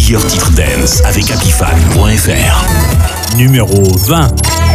meilleurs titres dance avec Apifan.fr. Numéro 20.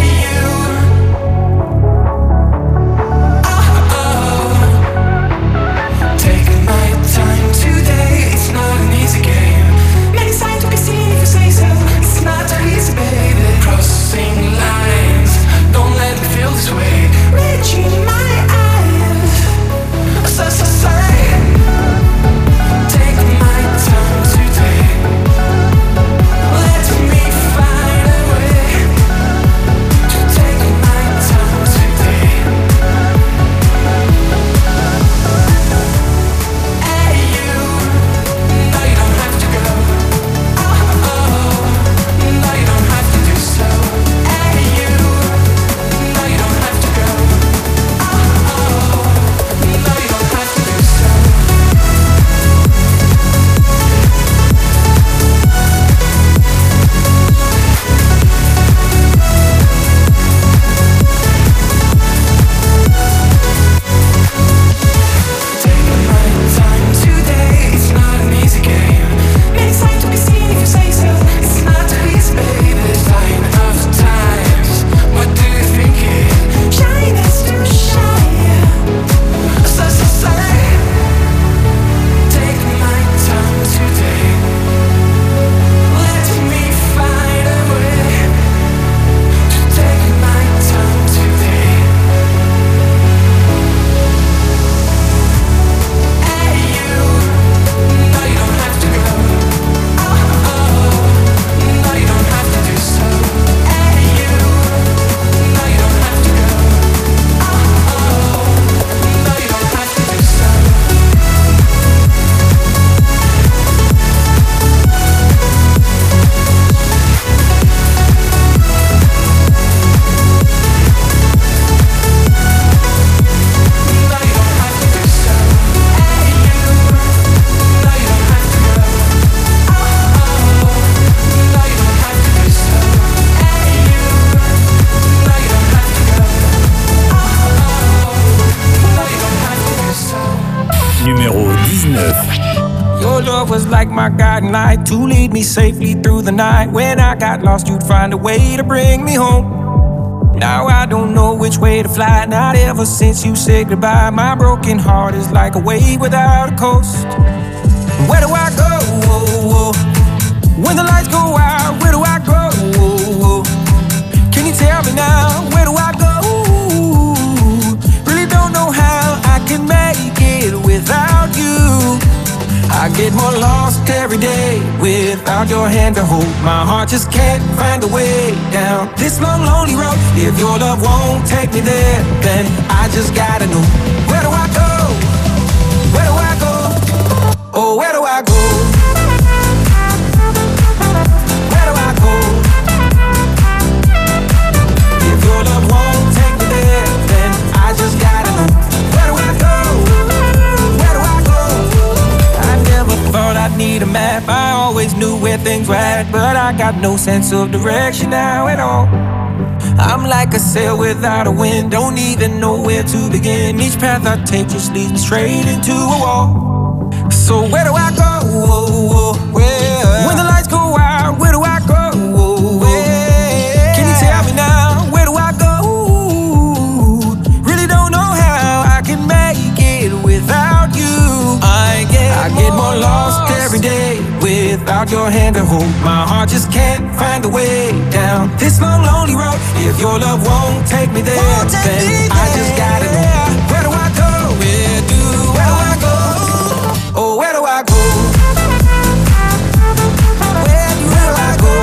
Was like my guiding light to lead me safely through the night. When I got lost, you'd find a way to bring me home. Now I don't know which way to fly. Not ever since you said goodbye. My broken heart is like a wave without a coast. Where do I go? When the lights go out, where do I go? Can you tell me now? Where do I go? Really don't know how I can make it without you. I get more lost every day without your hand to hold. My heart just can't find a way down this long, lonely road. If your love won't take me there, then I just gotta know. Where do I go? Where do I go? Oh, where do I go? Where do I go? If your love won't take me there, then I just gotta know. Where do I go? Thought I'd need a map, I always knew where things were at, but I got no sense of direction now at all. I'm like a sail without a wind, don't even know where to begin. Each path I take just leads me straight into a wall. So where do I go? Where? When the lights go out, where do I go? Where? Can you tell me now? Where do I go? Really don't know how I can make it without you. I get more lost every day without your hand to hold. My heart just can't find a way down this long, lonely road. If your love won't take me there, then I just gotta know. Where do I go? Where do I go? Oh, where do I go? Where do I go?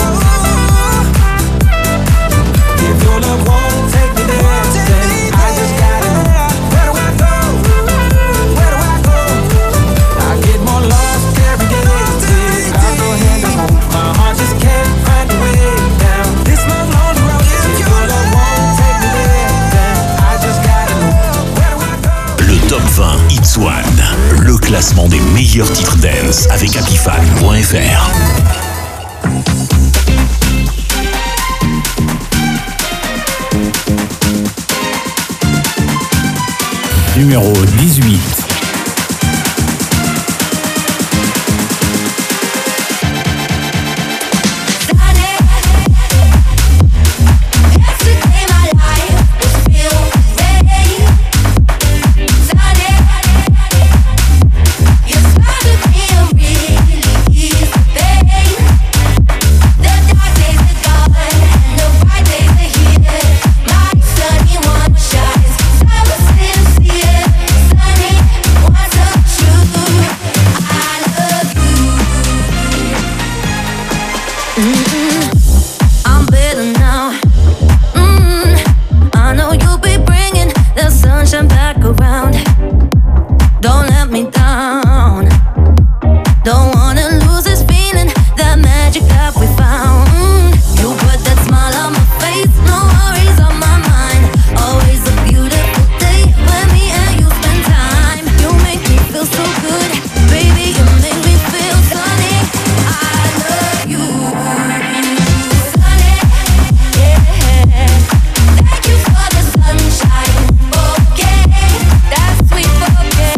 If your love won't take me there, then I just gotta know. Where do I go? Where do I go? I get more lost every day without your hand to hold. My heart just can't find a way down this long, lonely road. If your love won't take me there, then I just gotta know. Where do I go? Le Top 20 Hits One, le classement des meilleurs titres dance avec Apifan.fr. Numéro 18. I'm better now. I know you'll be bringing the sunshine back around. Don't let me down. Don't wanna lose this feeling, that magic that we found. You put that smile on my face, no worries on my mind. Always a beautiful day when me and you spend time. You make me feel so good, baby, you make me feel sunny. I love you, sunny, yeah. Thank you for the sunshine, okay, that's sweet, okay.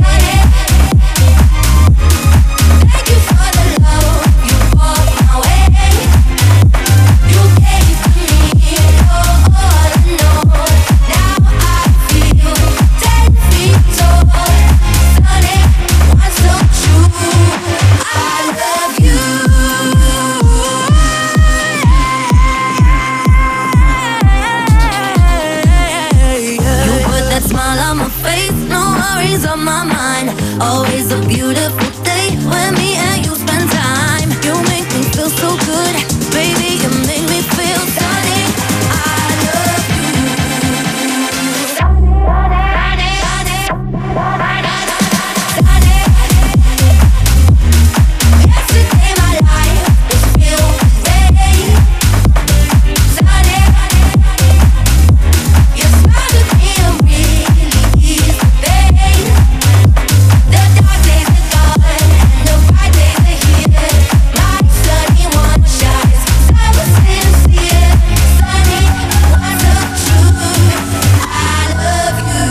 Thank you for the love you brought my way. You gave to me all I know. Now I feel 10 feet tall. Sunny, why so true? I love you. You put that smile on my face, no worries on my mind. Always a beautiful day when me and you spend time. You make me feel so good, baby, you make me feel sunny. I love you. Yesterday my life was filled with pain. Sunny, you smiled at me and really eased the pain. The dark days are gone and the bright days are here. My sunny one shines 'cause I was sincere. Sunny, what's the truth? I love you.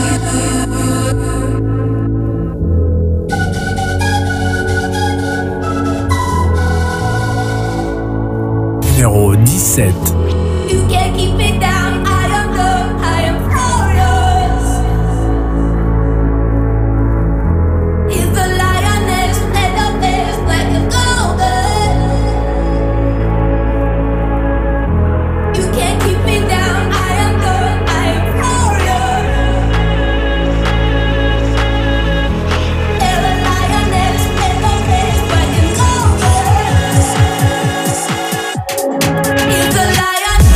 Numéro 17. You can't keep me down. I am good. I am furious. He's the lioness and the bear black and golden. You can't keep me down. I am good. I am furious. He's the lioness and the bear black and golden. He's the lion.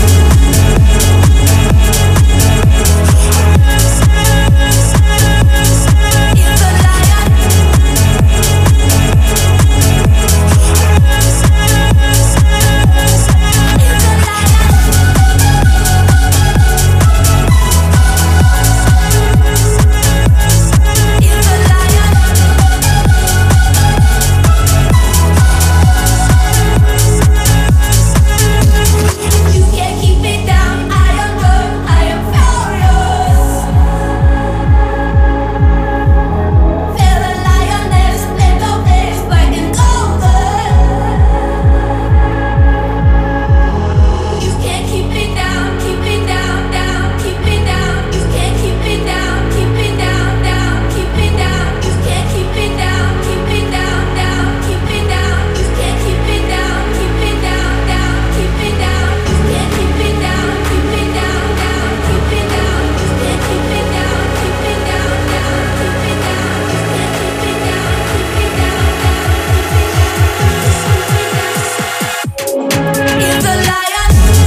You can't keep me down. I am good. I am furious. Feel the lioness and the bear black and golden. You can't keep me down. Keep me down, down. Keep me down. You can't keep me down. Keep me down, down. Keep me down. You can't keep me down. Keep me down, down. Keep me down. You can't keep me down. Keep me down, down. Keep me down. You can't keep me down. Keep me down, down. Keep me down. You can't keep me down. Keep me down, down. Keep me down. You can't keep me down. Keep me down, down. He's a lion.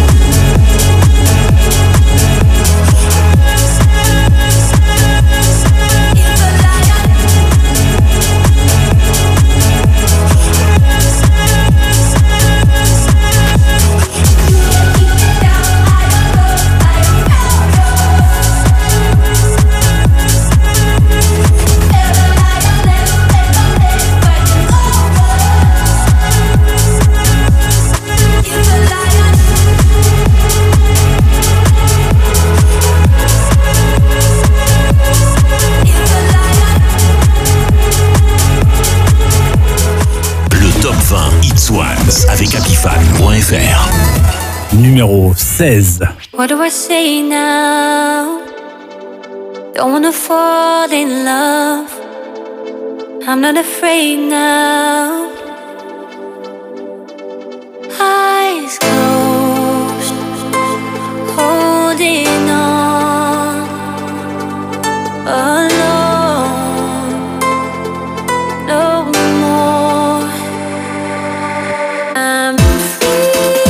He's a lion. You can't keep me down. I am good. I am furious. Feel the lioness and the bear black and golden. He's a lion. He's a lion. Le top 20 Hits Ones avec Apifan.fr. Numéro 16. What do I say now? Don't wanna fall in love. I'm not afraid now. Eyes closed, holding on, alone, no more. I'm free.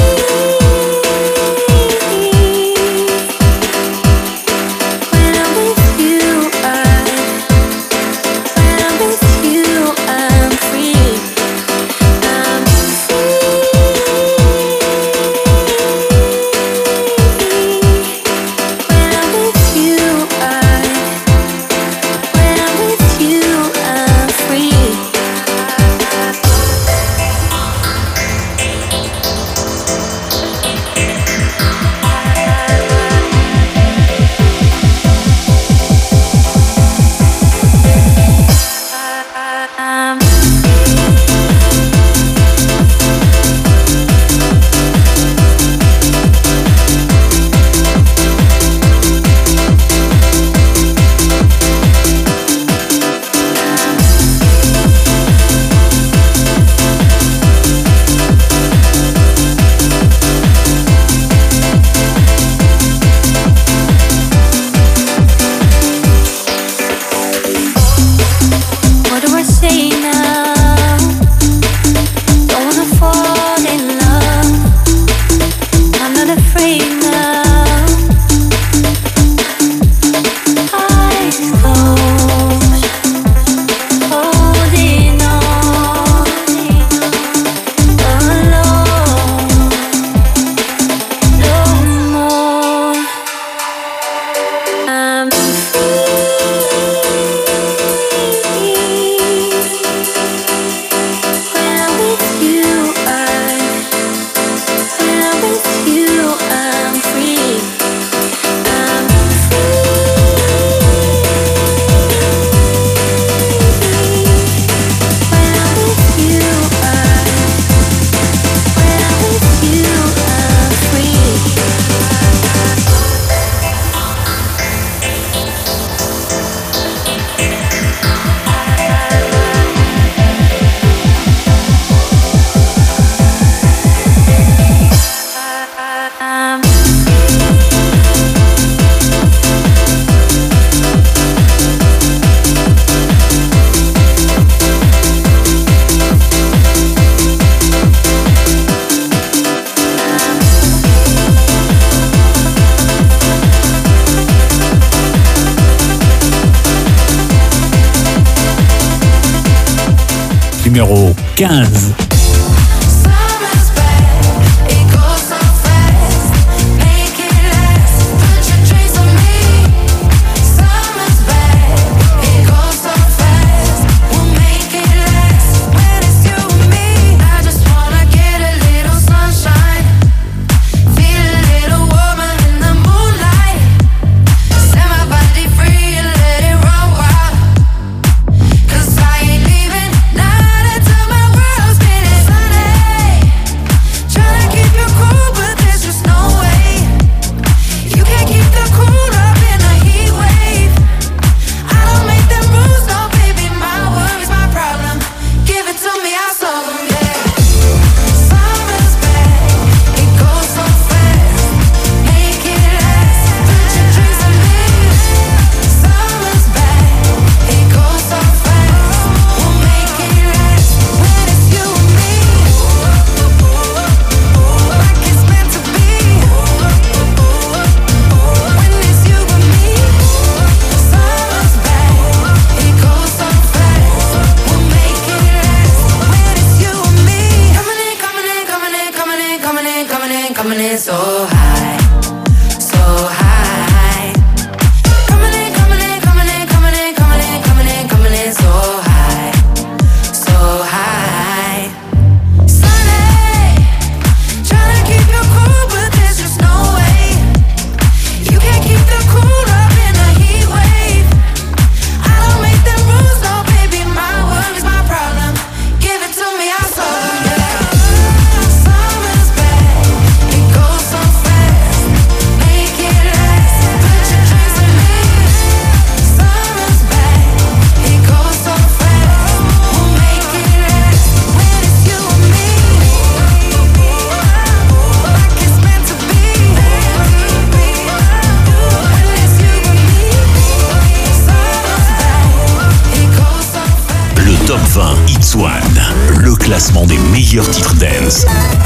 Numéro 15. Le classement des meilleurs titres dance.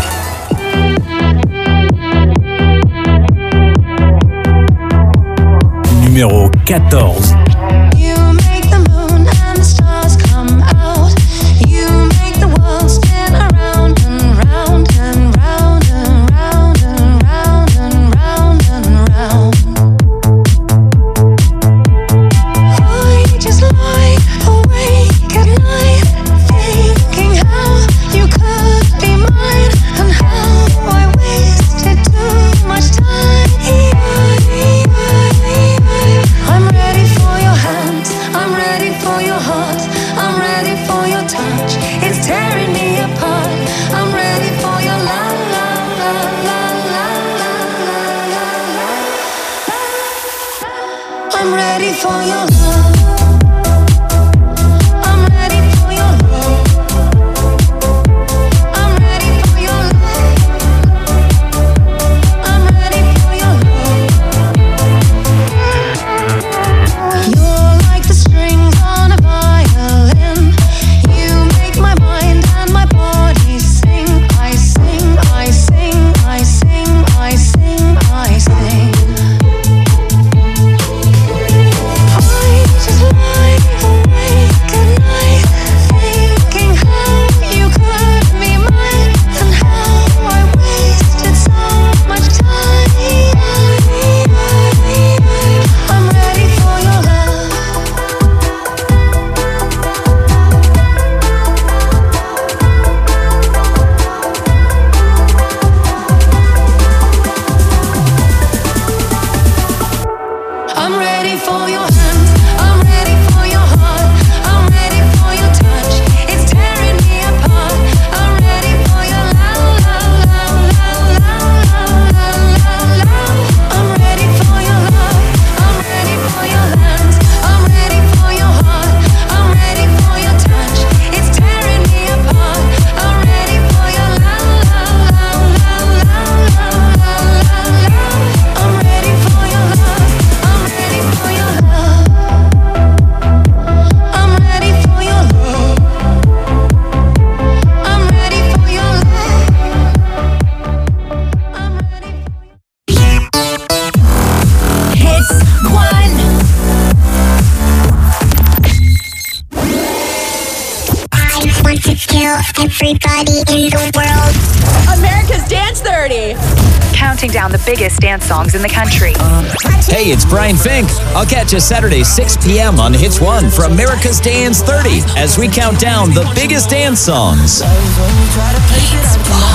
Numéro 14. I Everybody in the world. America's Dance 30. Counting down the biggest dance songs in the country. Hey, it's Brian Fink. I'll catch you Saturday, 6 p.m. on Hits 1 for America's Dance 30 as we count down the biggest dance songs. Hits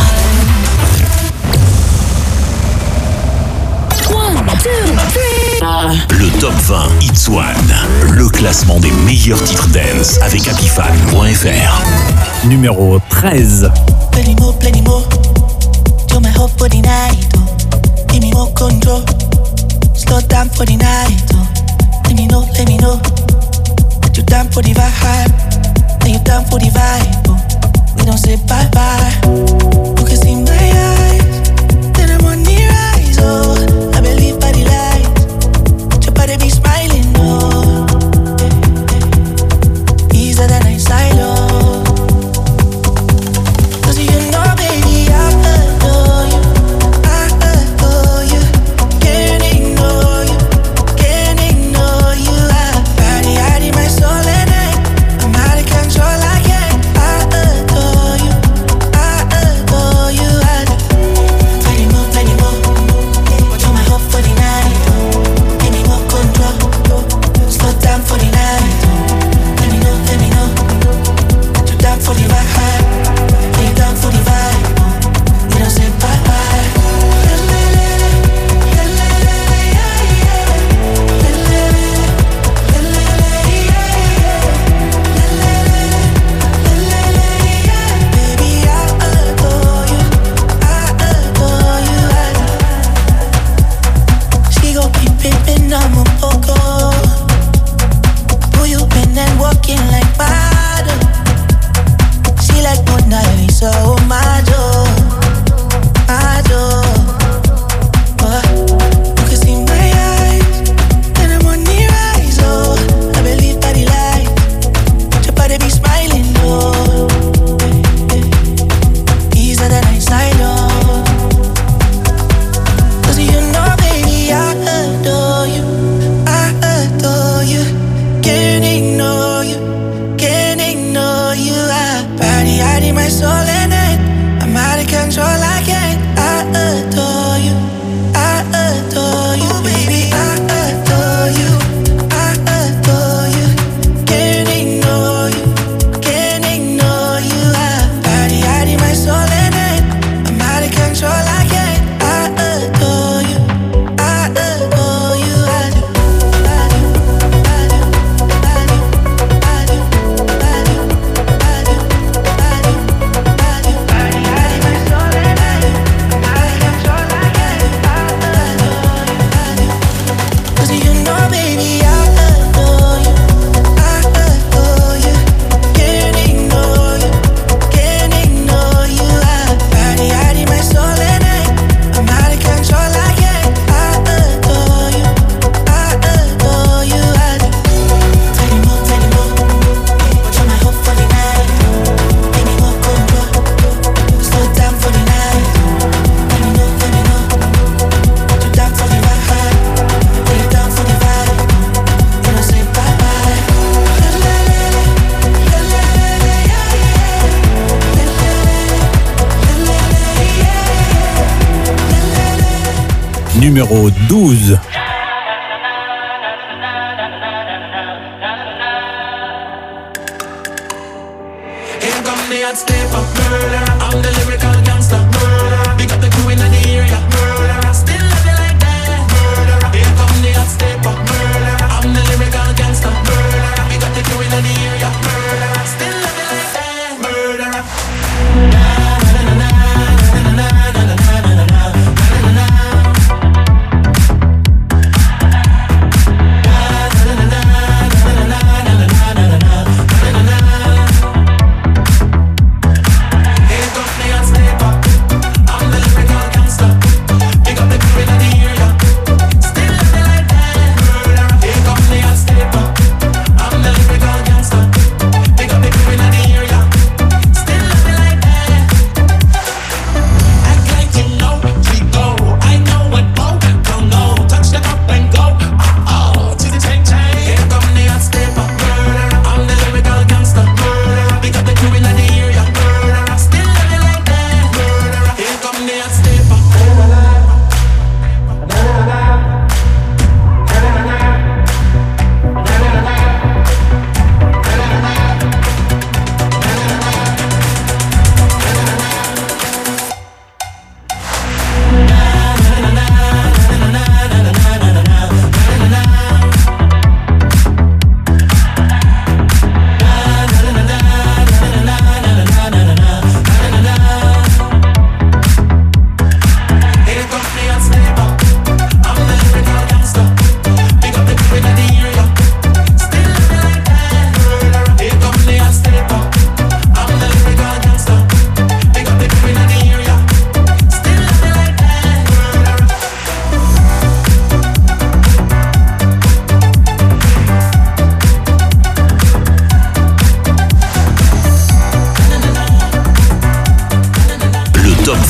1, 2, 3. Le Top 20 Hits 1, le classement des meilleurs titres dance avec Apifan.fr. Numéro 13. Plenty more. Do my hope for the night, oh. Give me more control. Slow down for the night, oh. Let me know. That you down for the vibe. That you down for the vibe, oh. We don't say bye-bye. You can see my eyes. Then I'm on the rise, oh. I believe by the light. But you better be smiling, oh. Easier than I silo. Numéro 12.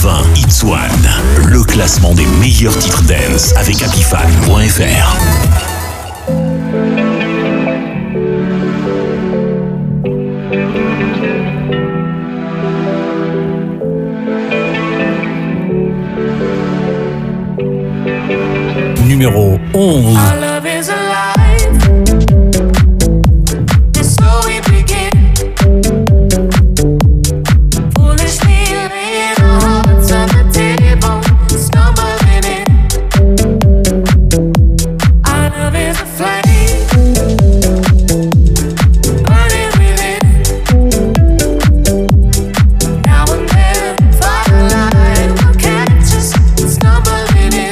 20, Hits One, le classement des meilleurs titres dance avec Apifan.fr. Numéro 11. Our love is alive. And so we begin. Foolishly laying our hearts on the table, stumbling in. Our love is a flame, burning within. Now and then, firelight will catch us stumbling in.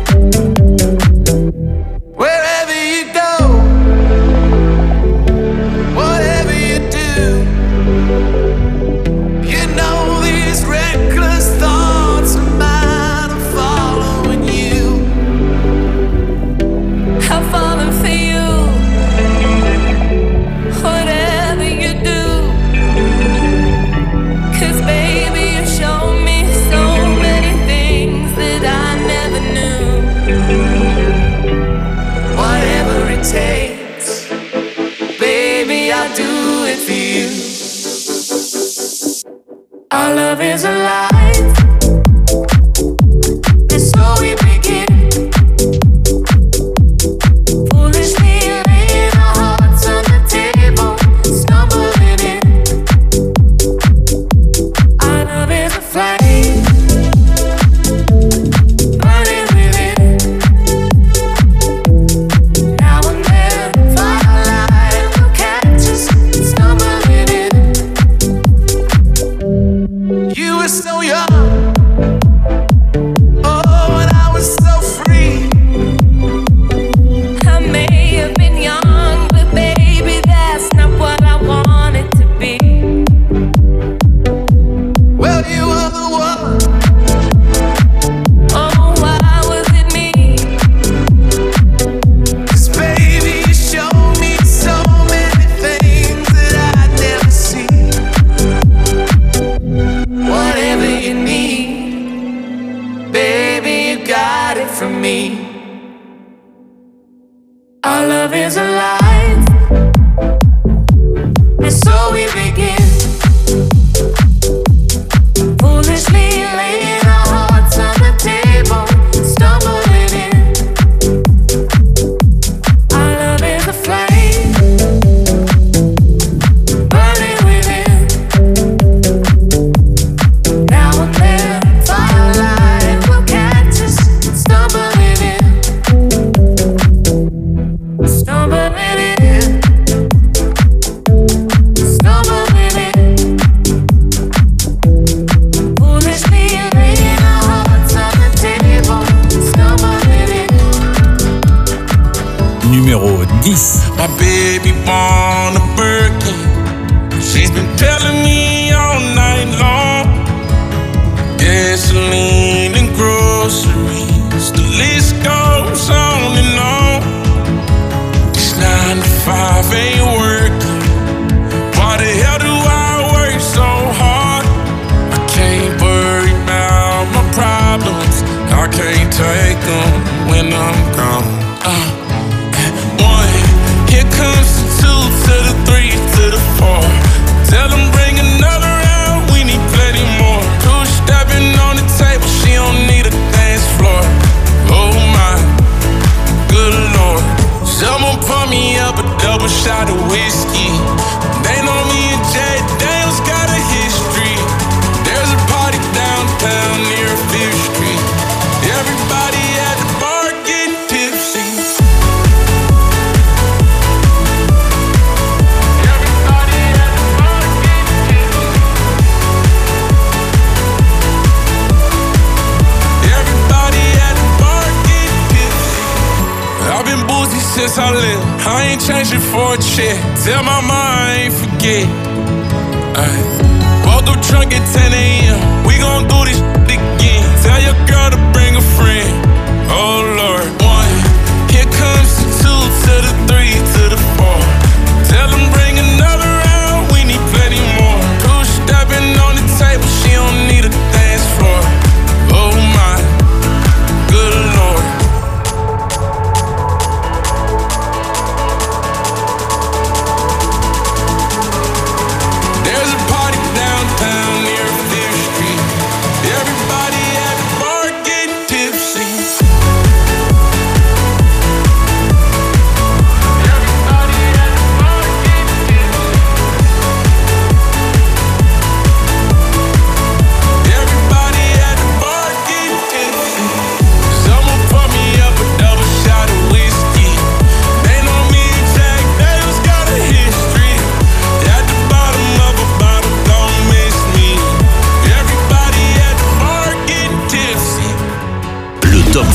Wherever you go, whatever you do, you know these reckless thoughts of mine are following you. I'm falling for you, whatever you do. 'Cause baby, you show me so many things that I never knew. Whatever it takes, baby, I'll do it for you. Our love is alive, and so we begin. Foolishly laying our hearts on the table, stumbling in. Our love is a flame, burning within. Now and then, firelight will catch us stumbling in. You were so young, oh, and I was so free. I may have been young, but baby, that's not what I wanted to be. Well, you were the one. Oh, why was it me? 'Cause baby, you showed me so many things that I'd never see. Whatever you need, baby, you got it from me. Our love is alive, and so we begin. Foolishly laying our hearts on the table, stumbling in. Our love is a flame, burning within. Now and then, firelight will catch us stumbling in. Stumbling in. Stumbling in. Foolishly laying our hearts on the table, stumbling in. Numéro 10. My baby born a Birkin. She's been telling me all night long. Gasoline and groceries, the list goes on and on. This 9 to 5 ain't working. Why the hell do I work so hard? I can't worry about my problems. I can't take them when I'm gone. One, here comes the 2 to the 3 to the 4. Tell them bring another round, we need plenty more. 2 stepping on the table, she don't need a dance floor. Oh my, good lord. Someone pour me up a double shot of whiskey. They know me and Jay Daniels got a history. There's a party downtown near 5th Street. Everybody at the bar getting tipsy. I've been boozy since I left. I ain't changing for a check. Tell my mom I ain't forget. Woke up drunk at 10 a.m. We gon' do this again. Tell your girl to bring a friend. Oh Lord. 1, here comes the 2 to the 3 to the 4. Tell them bring another round, we need plenty more. 2 stepping on the table, she don't need a dance floor.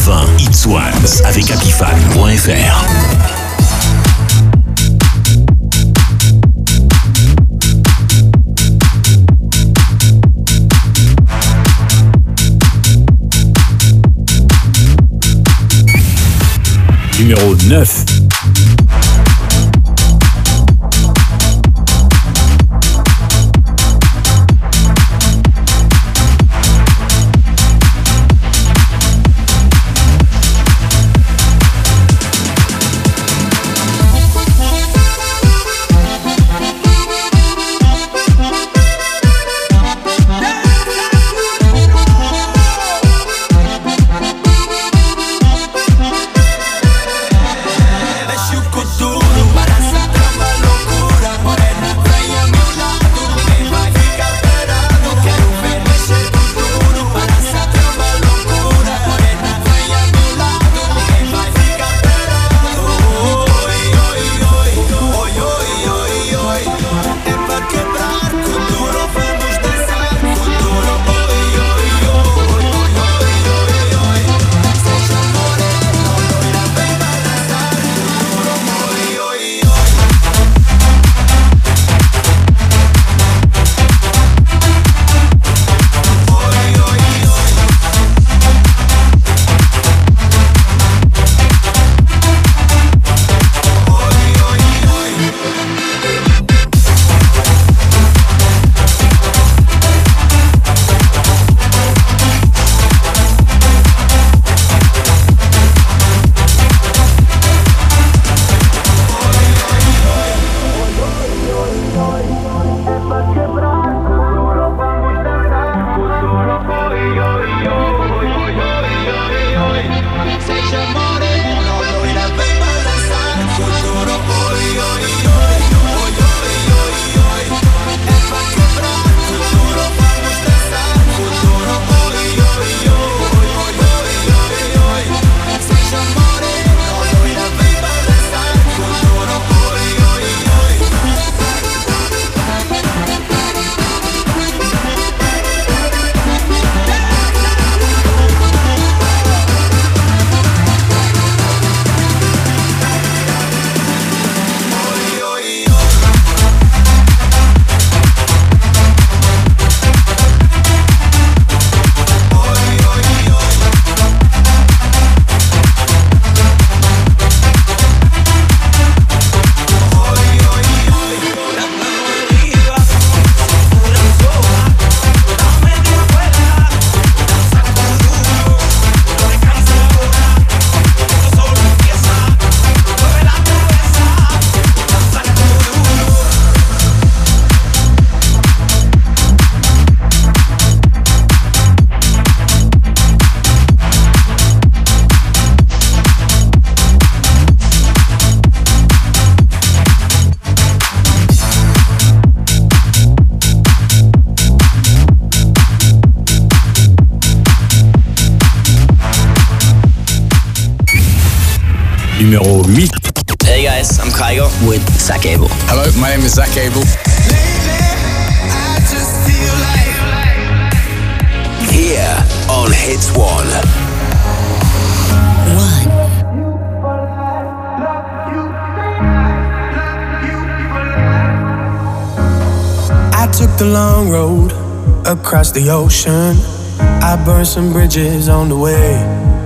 20 Hits One avec Apifan.fr. Numéro 9. Numéro 8. Hey guys, I'm Kygo with Zach Abel. Hello, my name is Zach Abel. Here on Hits One. I took the long road across the ocean. I burned some bridges on the way.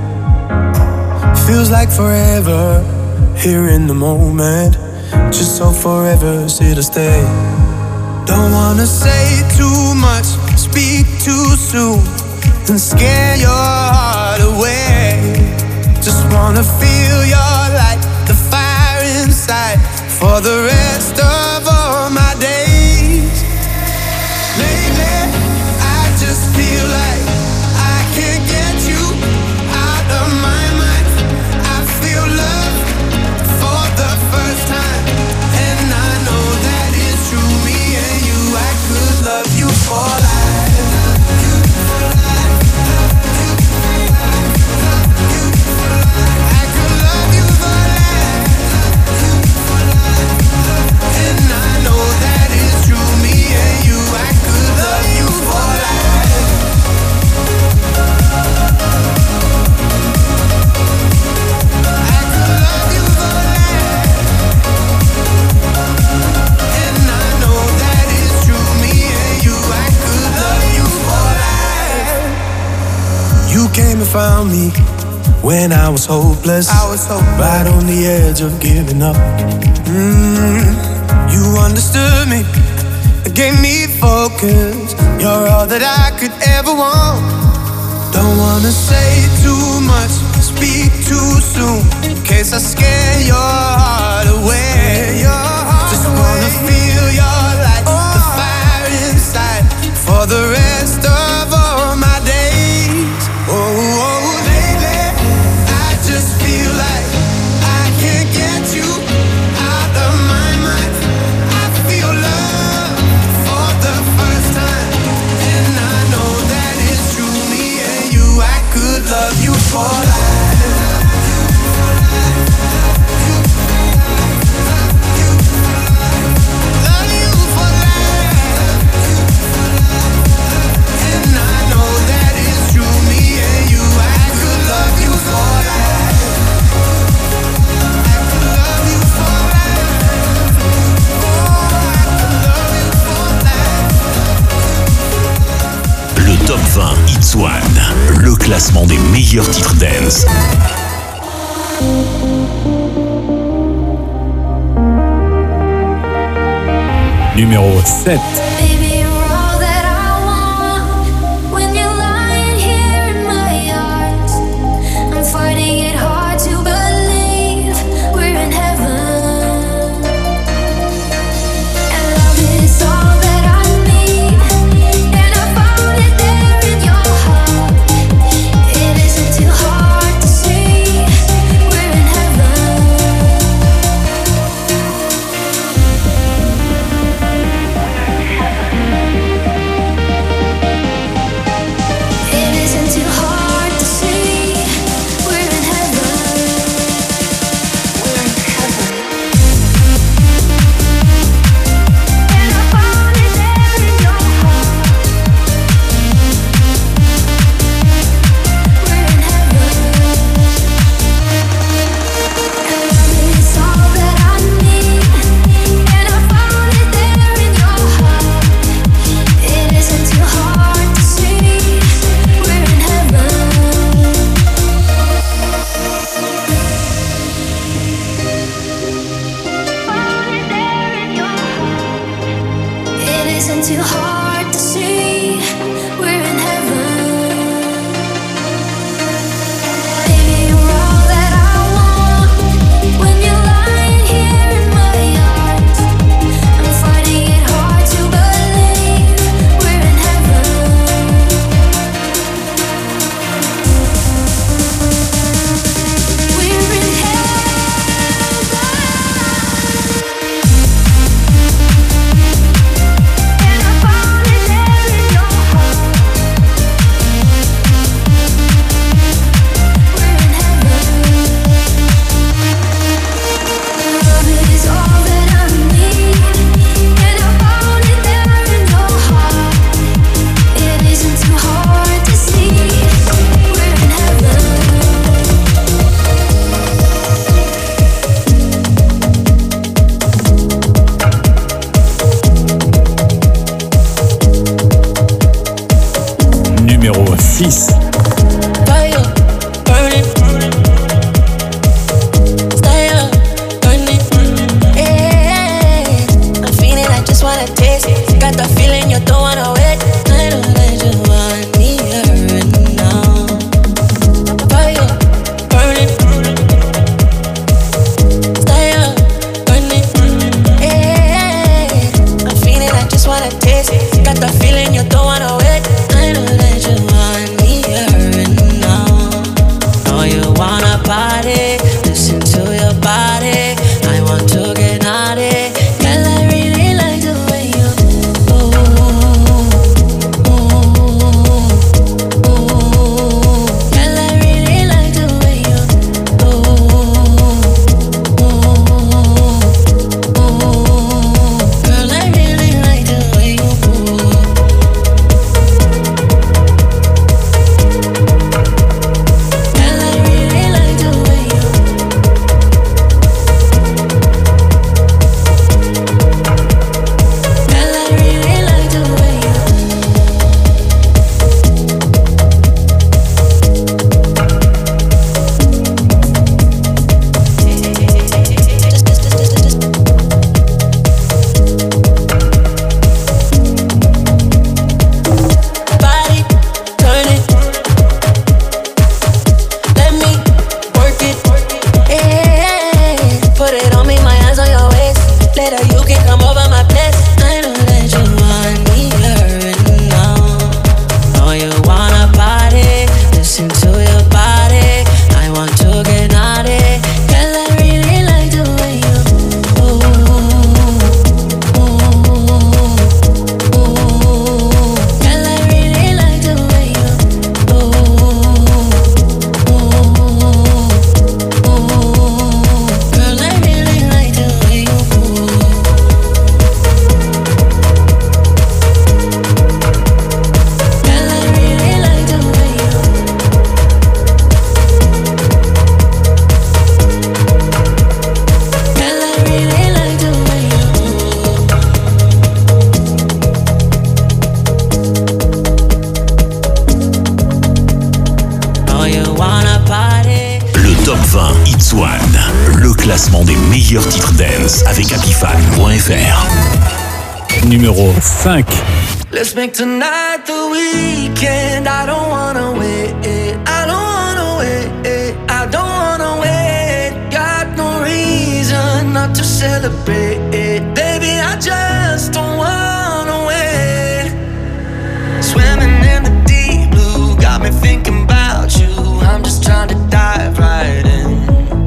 Feels like forever here in the moment. Just so forever's here to stay. Don't wanna say too much, speak too soon, and scare your heart away. Just wanna feel your light, the fire inside, for the rest of all my days. Lately, I just feel like I can't get you out of my mind. I feel love for the first time, and I know that it's true. Me and you, I could love you for life. I could love you for life. You came and found me when I was hopeless. Right on the edge of giving up. You understood me, gave me focus. You're all that I could ever want. Don't wanna say too much, speak too soon, in case I scare your heart away. Just wanna feel your light, the fire inside, for the rest of all my days. Oh, baby, I just feel like I can't get you out of my mind. I feel love for the first time, and I know that it's true. Me and you, I could love you for life. Top 20 Hits One, le classement des meilleurs titres dance. Numéro 7. you wanna party. Le Top 20 Hits One, le classement des meilleurs titres dance avec Apifan.fr. Numéro 5. Let's make tonight the weekend. I don't wanna wait. I don't wanna wait. I don't wanna wait. Got no reason not to celebrate. Baby, I just don't wanna wait. Swimming in the deep blue got me thinking about you. I'm just trying to dive right in.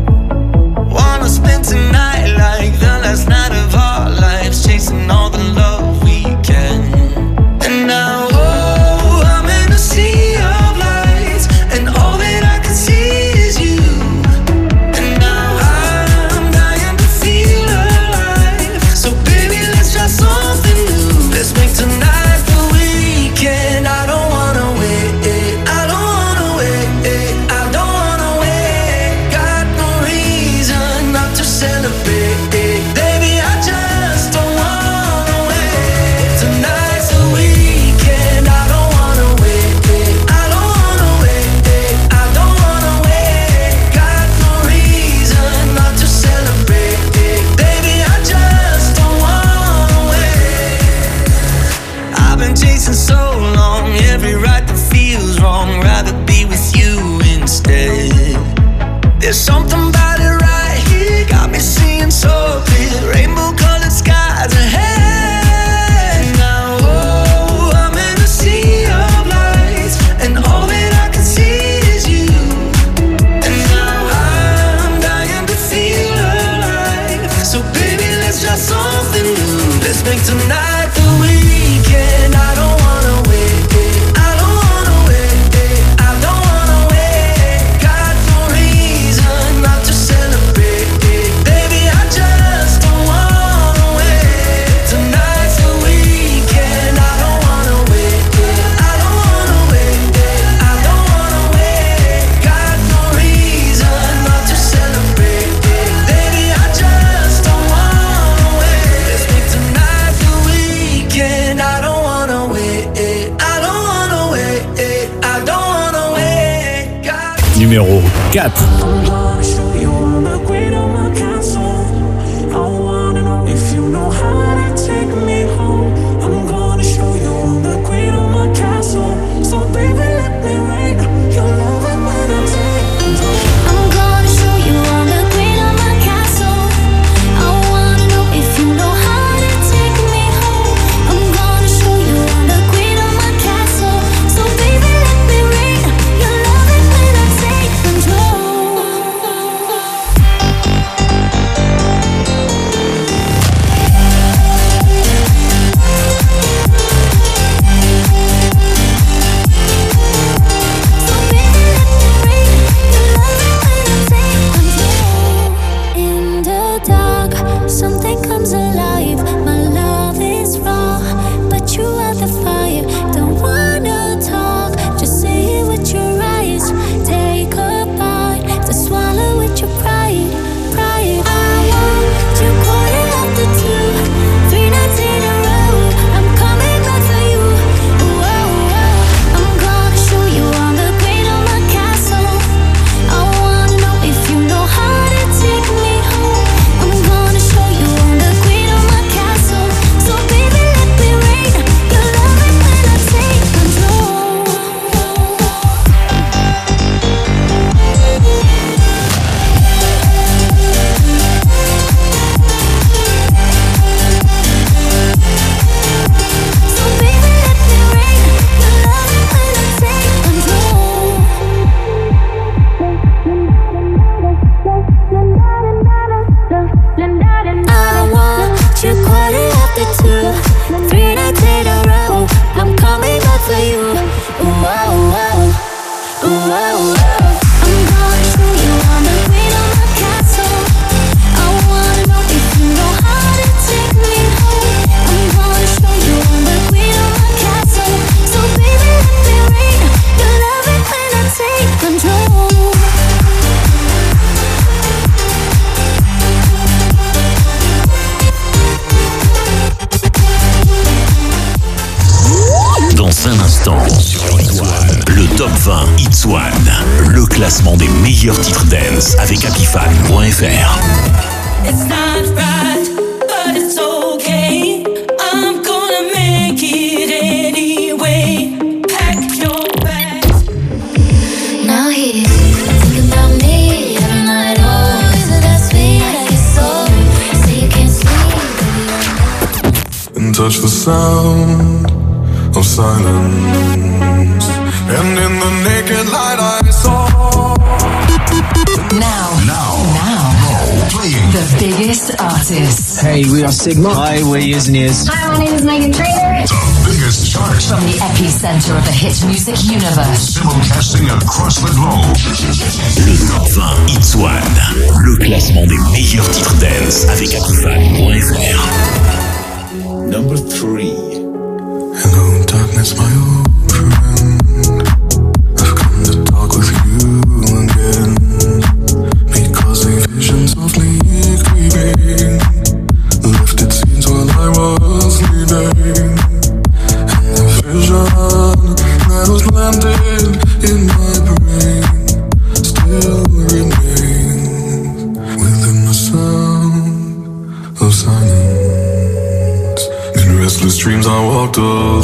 Wanna spend tonight like the last night of our lives, chasing all the love we can. And now, oh, I'm in a sea of lights, and all that I can see is you. And now I'm dying to feel alive. So baby, let's try something new. Let's make tonight the weekend. I don't wanna wait. I don't wanna wait. I don't wanna wait. Got no reason not to celebrate. Baby, I just don't wanna wait. Tonight's the weekend. I don't wanna wait. I don't wanna wait. I don't wanna wait. Got no reason not to celebrate. Baby, I just don't wanna wait. I've been chasing so long, every right that feels wrong. Rather be with you instead. There's something about it right here, got me seeing so clear. Rainbow-colored skies ahead. Now, oh, I'm in a sea of lights, and all that I can see is you. And now I'm dying to feel alive. So baby, let's try something new. Let's make tonight the weekend. I don't wanna wait. I don't wanna wait. I don't wanna wait. Got no reason not to celebrate. Baby, I just don't wanna wait. Tonight's the weekend. I don't wanna wait. I don't wanna wait. I don't wanna wait. Got no reason not to celebrate. Baby, I just don't wanna wait. Let's make tonight the weekend. I don't wanna wait. I don't wanna wait. I don't wanna wait. Got Numéro 4. I'm gonna show you on the great on my castle. I wanna know if you know how to take me home. I'm gonna show you on the great on my castle. So baby, let me rain. You'll love it when I take control. I'm gonna show you on the green of my castle. I wanna know if you know how to take me home. I'm gonna show you on the green of my castle. So baby, let me rain. You'll love it when I take control. In the dark, something comes alive. My love is raw, but you are the fire. Don't wanna talk, just say it with your eyes. Take a bite to swallow with your pride. I want you calling after 2, 3 nights in a row. I'm coming back for you. I'm gonna show you on the green of my castle. I wanna know if you know how to take me home. I'm gonna show you on the green of my castle. So baby, let me rain. You'll love it when I take control. So baby, let me rain. You'll love it when I take control. I want you calling after 2, 3 nights in a row. I'm coming back for you. I'm gonna show you on the green of my castle. I wanna know if you know how to take me home. I'm gonna show you on the green of my castle. So baby, let me rain. You'll love it when I take control. Dans un instant, sur Hits One, le Top 20 Hits One, le classement des meilleurs titres dance avec Apifan.fr. It's not right, but it's okay. I'm gonna make it anyway. Pack your bags. Now he's thinking about me every night. Oh, isn't that sweet? I guess so. Say you can't sleep. And touch the sound of silence. And in the naked light I saw. Now, playing the biggest artists. Hey, we are Sigma. Hi, we're Years and Years. Hi, my name is Megan Trainor. The biggest charts From the epicenter of the hit music universe. simulcasting across the globe. Le Top 20 Hits One, le classement des meilleurs titres dance avec Apifan.fr. Number 3. Hello darkness, my old friend. I've come to talk with you again. Because a vision softly creeping lifted scenes while I was sleeping. And the vision that was planted in my brain still remains within the sound of silence. In restless dreams I walked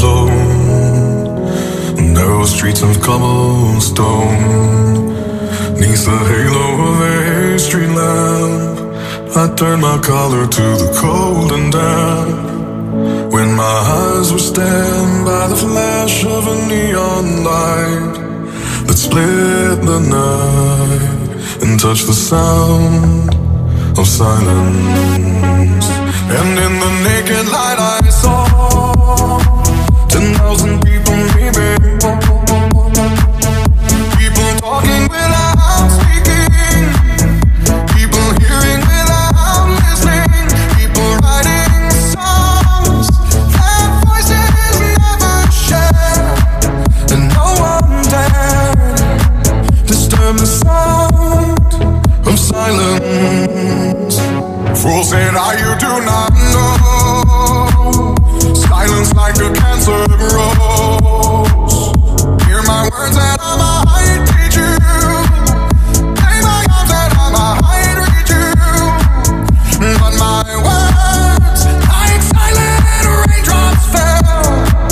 alone, narrow streets of cobblestone. Neath the halo of a street lamp, I turned my collar to the cold and damp. When my eyes were stabbed by the flash of a neon light that split the night and touched the sound of silence. And in the naked light I saw 10,000 people maybe. People talking without speaking. People hearing without listening. People writing songs that voices never share. And no one dared disturb the sound of silence. Fool said, you do not know. Silence like a cancer grows. Hear my words and I might teach you. Lay my arms and I might reach you. But my words, like silent raindrops, fell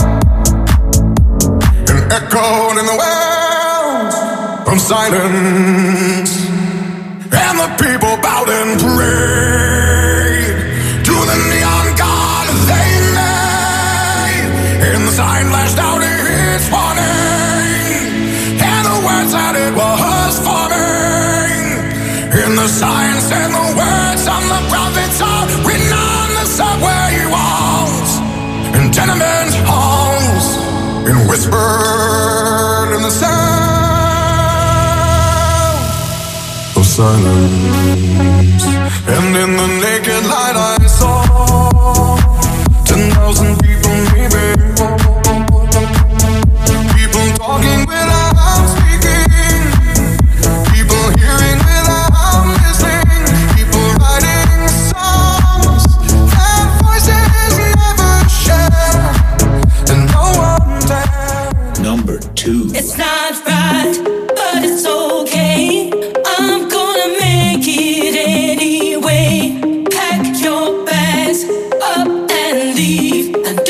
and echoed in the wells from silence. And the people bowed and prayed to the neon god they made. And the sign lashed out its warning, and the words that it was forming. And the sign said the words on the prophets are written on the subway walls and tenement halls, and whispered in the sound of silence. And in the naked light I saw 10,000 people maybe. People talking without speaking. People hearing without listening. People writing songs that voices never share. And no one dared. Number 2. It's not right, but it's okay. I'm gonna make it anyway. Pack your bags up and leave. And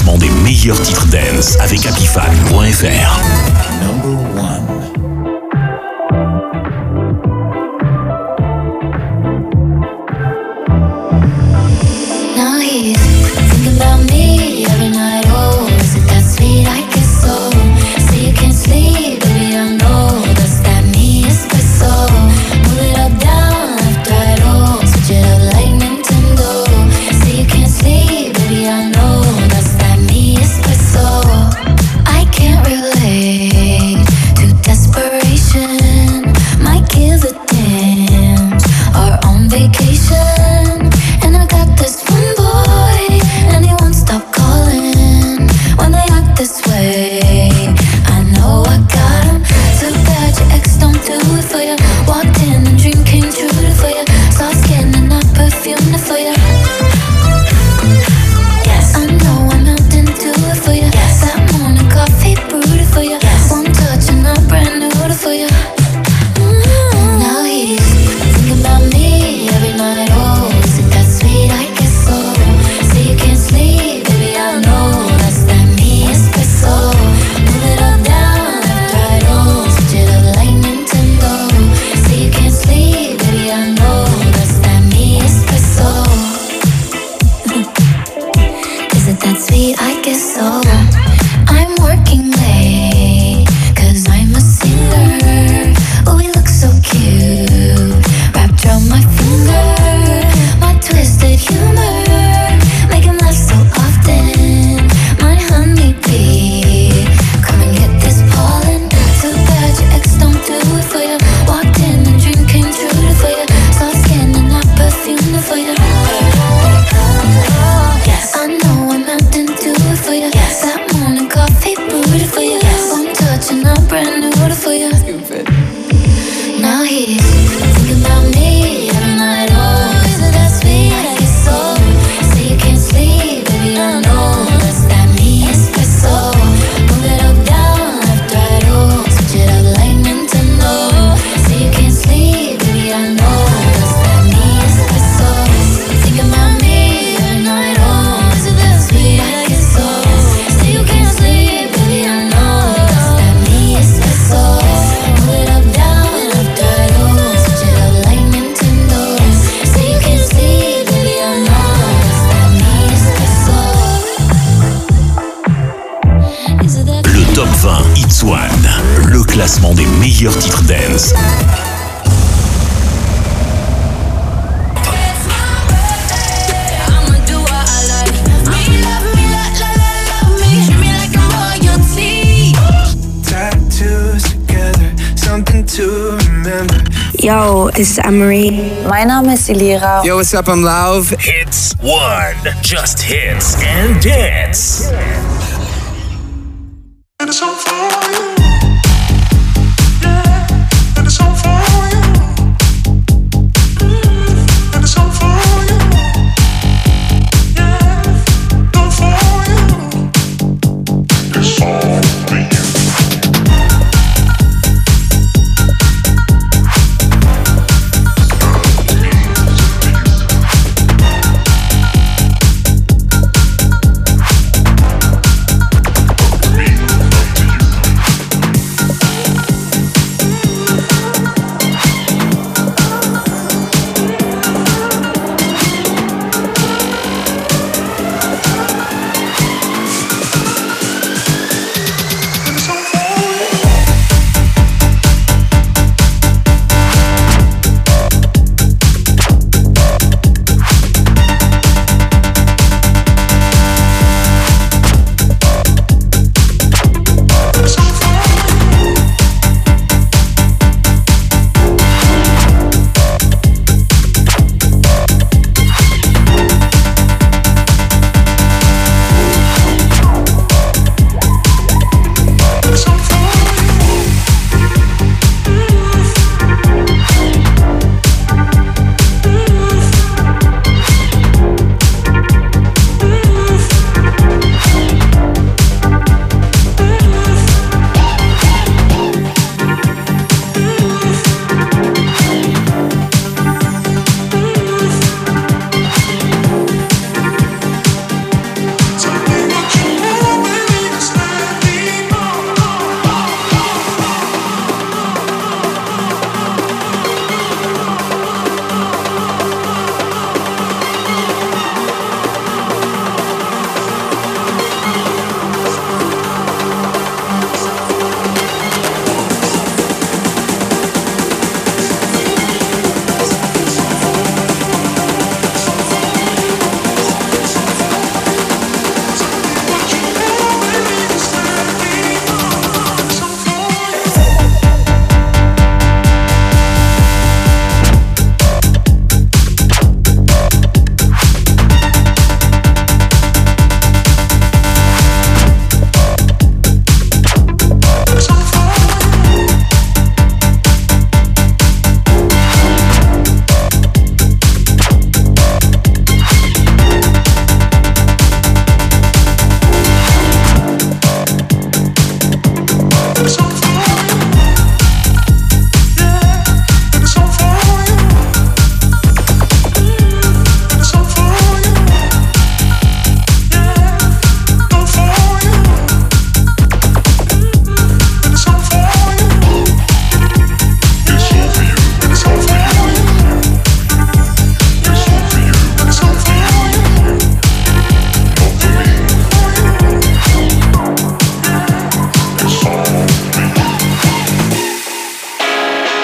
classement des meilleurs titres dance avec Apifan.fr. Number 1. Now he's thinking about me every night. Oh, is it that sweet? I guess so. Say you can't sleep, baby, I know that's that me espresso. Move it up, down, left, right, oh, switch it up like Nintendo. Say you can't sleep, baby, I know that's that me espresso. I can't relate to desperation. Might give a damn. Are on vacation, and I got this one boy, and he won't stop calling when they act this way. I know I got him. Too bad your ex don't do it for you. Walked in and dream came true for you. Soft skin and not perfume for you. Yes, I know I'm out and do it for you. Yes, that morning coffee brewed it for you. Yes, one touch and I'm brand new for you. Now he's thinking about me every night. Oh, is it that sweet? I guess so. Say you can't sleep, baby, I know that's that me espresso. Move it up, down, left, right, oh, switch it up like Nintendo. Say you can't sleep, baby, I know that's that me espresso. Is it that sweet? I guess so. I'm working late, 'cause I'm a singer. Oh, we look so cute, wrapped around my finger. My twisted humor, make him laugh so often. My honeybee, come and get this pollen. Too bad your ex don't do it for you. Walked in and dream came true for you. Soft skin and not perfume for you. Yes, I know I'm out and do it for you. Yes, that morning coffee brewed for you. Yes, one touch and I'm brand new for you. Stupid. Now he's thinking about me every night. Oh, is it that sweet? I guess so. Say you can't sleep, baby, I know that's that me espresso. Move it up, down, left, right, oh, switch it up like Nintendo. Say you can't sleep, baby, I know that's that me espresso. Thinking about me every night. Oh, is it that sweet? I guess so. Say you can't sleep, baby, I know that's that me espresso. Move it up, down, left, right, oh, switch it up like Nintendo. Say you can't sleep, baby, I know that's that me espresso. Is it that Le Top 20 Hits One, le classement des meilleurs titres dance. I'ma do what I like. Me love me, love me. Treat me like I'm royalty. Tattoos together, something to remember. Yo, this is Anne-Marie. Mein Name ist Elira. Yo, what's up? I'm Lauv. Hits One, just hits and dance. And it's all for you. Yeah, and it's all for you. And it's all for you. Yeah, all for you. It's all for you.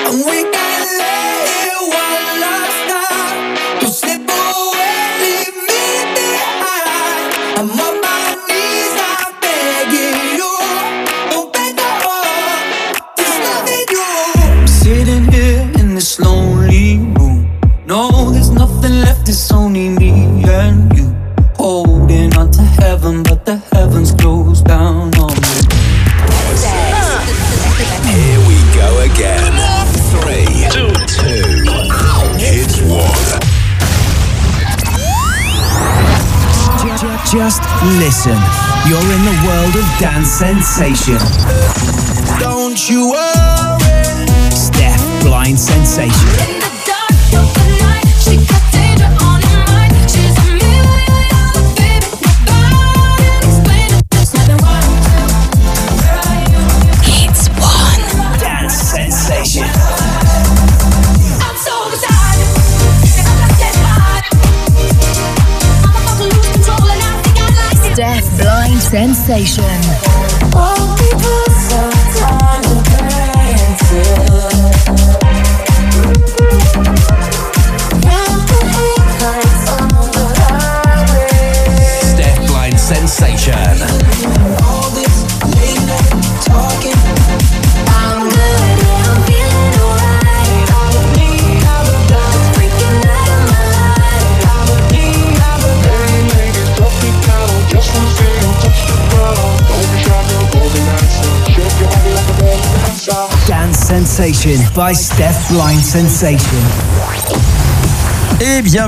And we can lay here one last time. Don't slip away, leave me behind. I'm on my knees, I'm begging you. Don't break the heart, just loving you. I'm sitting here in this lonely room. No, there's nothing left, it's only me and you. Holding on to heaven, but the heavens closed down on me. Here we go again. 3, 2, Hits 1. Just listen. You're in the world of dance sensation. Don't you worry. Steph Blind Sensation. In the dark of the night, she got danger on her mind. She's a million-dollar baby. Nobody can explain it. There's nothing wrong with you. Where are you? Hits 1. Dance sensation. I'm so beside you. I'm not dead hard. I'm about to lose control and I think I like it. Steph Blind Sensation. All people sometimes are Steph Blind Sensation. All this late night talking. I'm good, yeah, I'm feeling alright. I would need have a dance. Freaking out of my life. I would need have a dance. Ladies, drop it down. Just one thing, touch the ground. Don't be shy, girl, golden dancer. Shake your body like a belly dancer. Dance Sensation by Steph Blind Sensation. Eh bien,